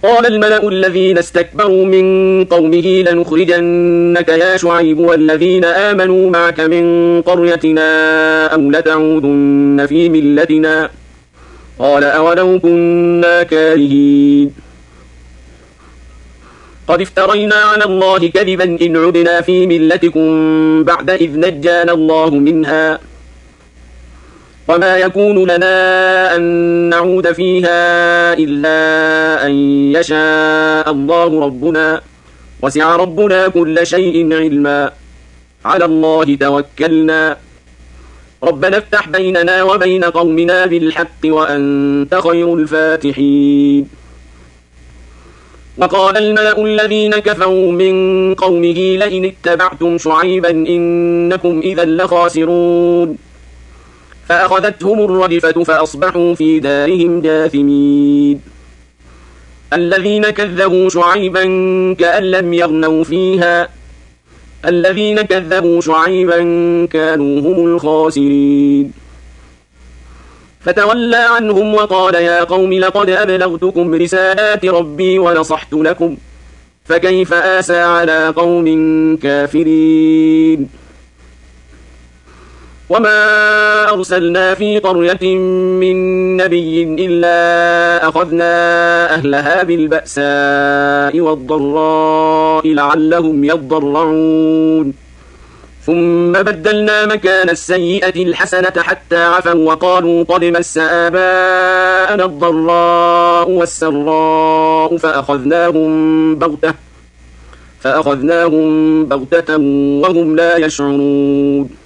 قال الملأ الذين استكبروا من قومه لنخرجنك يا شعيب والذين آمنوا معك من قريتنا أو لتعودن في ملتنا قال أولو كنا كارهين قد افترينا على الله كذبا إن عدنا في ملتكم بعد إذ نجانا الله منها وما يكون لنا أن نعود فيها إلا أن يشاء الله ربنا وسع ربنا كل شيء علما على الله توكلنا ربنا افتح بيننا وبين قومنا بالحق وأنت خير الفاتحين وقال الملأ الذين كفروا من قومه لئن اتبعتم شعيبا إنكم إذا لخاسرون فأخذتهم الرجفة فأصبحوا في دارهم جاثمين الذين كذبوا شعيبا كأن لم يغنوا فيها الذين كذبوا شعيبا كانوا هم الخاسرين فتولى عنهم وقال يا قوم لقد أبلغتكم رسالات ربي ونصحت لكم فكيف آسى على قوم كافرين وما أرسلنا في قرية من نبي إلا أخذنا أهلها بالبأساء والضراء لعلهم يضرعون ثم بدلنا مكان السيئة الحسنة حتى عفوا وقالوا قد مس آباءنا الضراء والسراء فأخذناهم بغتة وهم لا يشعرون